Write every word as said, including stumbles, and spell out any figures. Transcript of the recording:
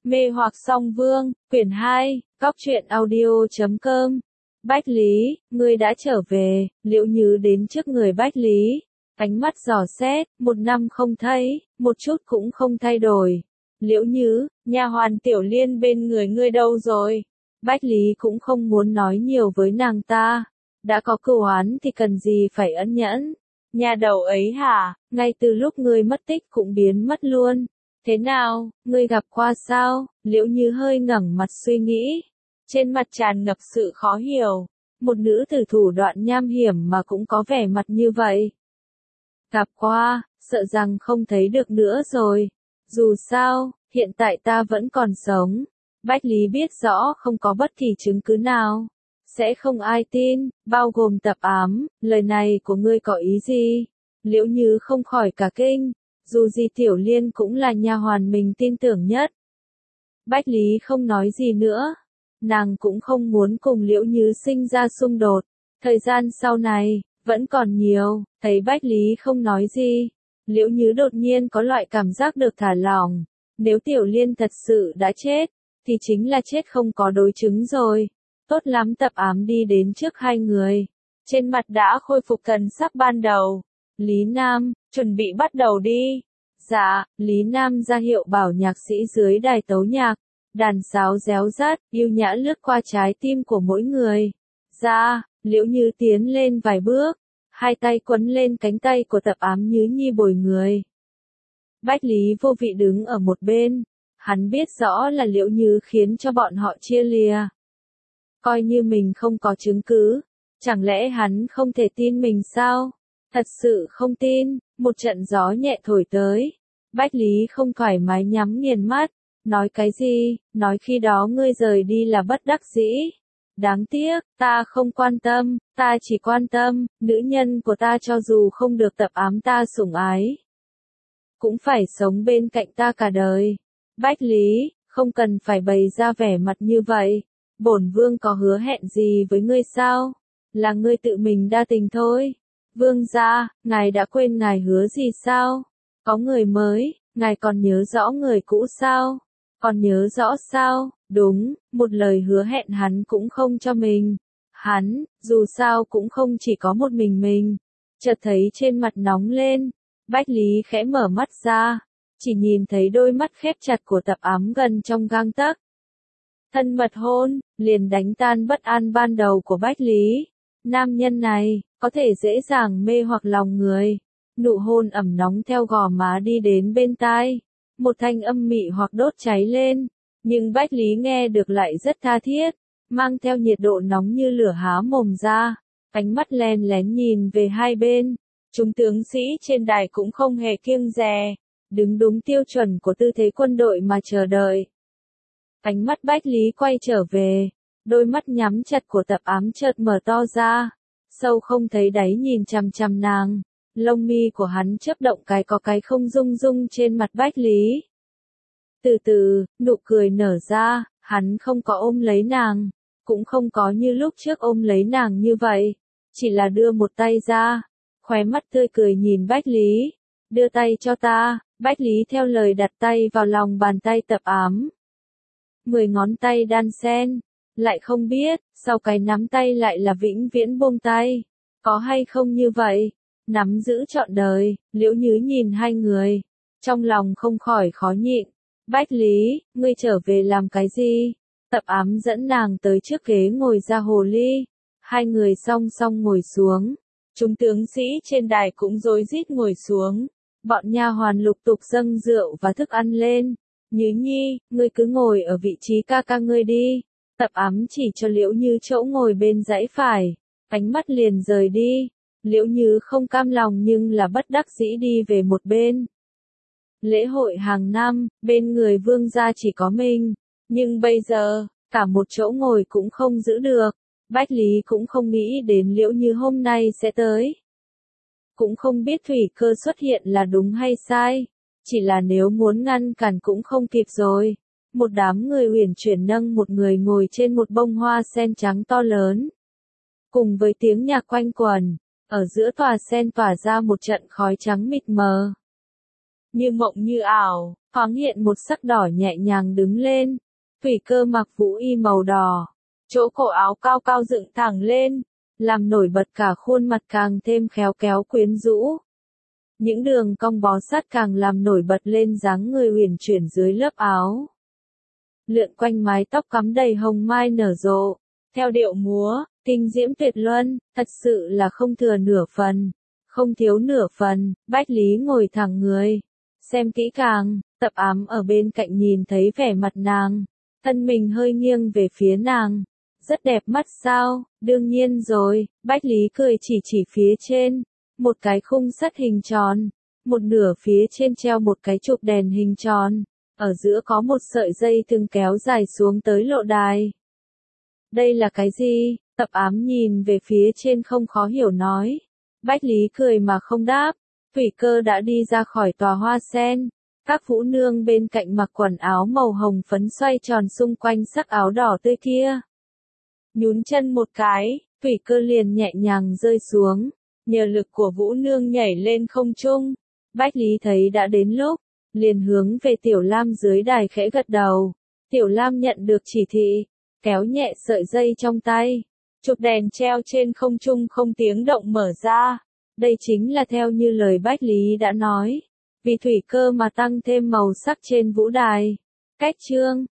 Mê hoặc song vương, quyển hai, góc truyện audio chấm com. Bách Lý, ngươi đã trở về. Liễu Nhứ đến trước người Bách Lý, ánh mắt dò xét, một năm không thấy, một chút cũng không thay đổi. Liễu Nhứ, nha hoàn Tiểu Liên bên người ngươi đâu rồi? Bách Lý cũng không muốn nói nhiều với nàng ta, đã có cửu oán thì cần gì phải ân nhẫn. Nhà đầu ấy hả, ngay từ lúc ngươi mất tích cũng biến mất luôn. Thế nào, ngươi gặp qua sao? Liễu Như hơi ngẩng mặt suy nghĩ, trên mặt tràn ngập sự khó hiểu. Một nữ tử thủ đoạn nham hiểm mà cũng có vẻ mặt như vậy. Gặp qua, sợ rằng không thấy được nữa rồi. Dù sao, hiện tại ta vẫn còn sống. Bách Lý biết rõ không có bất kỳ chứng cứ nào, sẽ không ai tin, bao gồm tập ám. Lời này của ngươi có ý gì? Liễu Như không khỏi cả kinh. Dù gì Tiểu Liên cũng là nha hoàn mình tin tưởng nhất. Bách Lý không nói gì nữa. Nàng cũng không muốn cùng Liễu Như sinh ra xung đột. Thời gian sau này, vẫn còn nhiều. Thấy Bách Lý không nói gì, Liễu Như đột nhiên có loại cảm giác được thả lỏng. Nếu Tiểu Liên thật sự đã chết, thì chính là chết không có đối chứng rồi. Tốt lắm, tập ám đi đến trước hai người. Trên mặt đã khôi phục thần sắc ban đầu. Lý Nam, chuẩn bị bắt đầu đi. Dạ, Lý Nam ra hiệu bảo nhạc sĩ dưới đài tấu nhạc. Đàn sáo réo rắt, yêu nhã lướt qua trái tim của mỗi người. Dạ, Liễu Như tiến lên vài bước, hai tay quấn lên cánh tay của tập ám Nhứ Nhi bồi người. Bách Lý vô vị đứng ở một bên, hắn biết rõ là Liễu Như khiến cho bọn họ chia lìa. Coi như mình không có chứng cứ, chẳng lẽ hắn không thể tin mình sao? Thật sự không tin. Một trận gió nhẹ thổi tới. Bách Lý không thoải mái nhắm nghiền mắt. Nói cái gì? Nói khi đó ngươi rời đi là bất đắc dĩ. Đáng tiếc, ta không quan tâm, ta chỉ quan tâm, nữ nhân của ta cho dù không được tập ám ta sủng ái, cũng phải sống bên cạnh ta cả đời. Bách Lý, không cần phải bày ra vẻ mặt như vậy. Bổn vương có hứa hẹn gì với ngươi sao? Là ngươi tự mình đa tình thôi. Vương gia, ngài đã quên ngài hứa gì sao? Có người mới, ngài còn nhớ rõ người cũ sao? Còn nhớ rõ sao? Đúng, một lời hứa hẹn hắn cũng không cho mình. Hắn, dù sao cũng không chỉ có một mình mình. Chợt thấy trên mặt nóng lên, Bách Lý khẽ mở mắt ra, chỉ nhìn thấy đôi mắt khép chặt của tập ám gần trong gang tấc. Thân mật hôn, liền đánh tan bất an ban đầu của Bách Lý. Nam nhân này, có thể dễ dàng mê hoặc lòng người. Nụ hôn ẩm nóng theo gò má đi đến bên tai. Một thanh âm mị hoặc đốt cháy lên. Nhưng Bách Lý nghe được lại rất tha thiết. Mang theo nhiệt độ nóng như lửa há mồm ra. Ánh mắt len lén nhìn về hai bên. Chúng tướng sĩ trên đài cũng không hề kiêng dè. Đứng đúng tiêu chuẩn của tư thế quân đội mà chờ đợi. Ánh mắt Bách Lý quay trở về. Đôi mắt nhắm chặt của tập ám chợt mở to ra. Sâu không thấy đáy nhìn chằm chằm nàng. Lông mi của hắn chớp động cái có cái không rung rung trên mặt Bách Lý. Từ từ, nụ cười nở ra, hắn không có ôm lấy nàng. Cũng không có như lúc trước ôm lấy nàng như vậy. Chỉ là đưa một tay ra. Khóe mắt tươi cười nhìn Bách Lý. Đưa tay cho ta. Bách Lý theo lời đặt tay vào lòng bàn tay tập ám. Mười ngón tay đan xen. Lại không biết, sau cái nắm tay lại là vĩnh viễn buông tay. Có hay không như vậy? Nắm giữ trọn đời. Liễu Nhứ nhìn hai người, trong lòng không khỏi khó nhịn. Bách Lý, ngươi trở về làm cái gì? Tập ám dẫn nàng tới trước ghế ngồi ra hồ ly. Hai người song song ngồi xuống. Chúng tướng sĩ trên đài cũng rối rít ngồi xuống. Bọn nha hoàn lục tục dâng rượu và thức ăn lên. Nhứ Nhi, ngươi cứ ngồi ở vị trí ca ca ngươi đi. Tập ám chỉ cho Liễu Như chỗ ngồi bên dãy phải. Ánh mắt liền rời đi. Liễu Như không cam lòng nhưng là bất đắc dĩ đi về một bên. Lễ hội hàng năm, bên người vương gia chỉ có mình. Nhưng bây giờ, cả một chỗ ngồi cũng không giữ được. Bách Lý cũng không nghĩ đến Liễu Như hôm nay sẽ tới. Cũng không biết thủy cơ xuất hiện là đúng hay sai. Chỉ là nếu muốn ngăn cản cũng không kịp rồi. Một đám người uyển chuyển nâng một người ngồi trên một bông hoa sen trắng to lớn. Cùng với tiếng nhạc quanh quẩn, ở giữa tòa sen tỏa ra một trận khói trắng mịt mờ. Như mộng như ảo, thoáng hiện một sắc đỏ nhẹ nhàng đứng lên. Thủy Cơ mặc vũ y màu đỏ, chỗ cổ áo cao cao dựng thẳng lên, làm nổi bật cả khuôn mặt càng thêm khéo kéo quyến rũ. Những đường cong bó sát càng làm nổi bật lên dáng người uyển chuyển dưới lớp áo. Lượn quanh mái tóc cắm đầy hồng mai nở rộ, theo điệu múa, kinh diễm tuyệt luân, thật sự là không thừa nửa phần, không thiếu nửa phần. Bách Lý ngồi thẳng người, xem kỹ càng, Tập Ám ở bên cạnh nhìn thấy vẻ mặt nàng, thân mình hơi nghiêng về phía nàng. Rất đẹp mắt sao? Đương nhiên rồi, Bách Lý cười chỉ chỉ phía trên, một cái khung sắt hình tròn, một nửa phía trên treo một cái trục đèn hình tròn, ở giữa có một sợi dây thừng kéo dài xuống tới lộ đài. Đây là cái gì? Tập Ám nhìn về phía trên không khó hiểu nói. Bách Lý cười mà không đáp. Thủy Cơ đã đi ra khỏi tòa hoa sen. Các vũ nương bên cạnh mặc quần áo màu hồng phấn xoay tròn xung quanh sắc áo đỏ tươi kia. Nhún chân một cái, Thủy Cơ liền nhẹ nhàng rơi xuống, nhờ lực của vũ nương nhảy lên không trung. Bách Lý thấy đã đến lúc, liền hướng về Tiểu Lam dưới đài khẽ gật đầu. Tiểu Lam nhận được chỉ thị, kéo nhẹ sợi dây trong tay. Chụp đèn treo trên không trung không tiếng động mở ra. Đây chính là theo như lời Bách Lý đã nói. Vì Thủy Cơ mà tăng thêm màu sắc trên vũ đài. Cách chương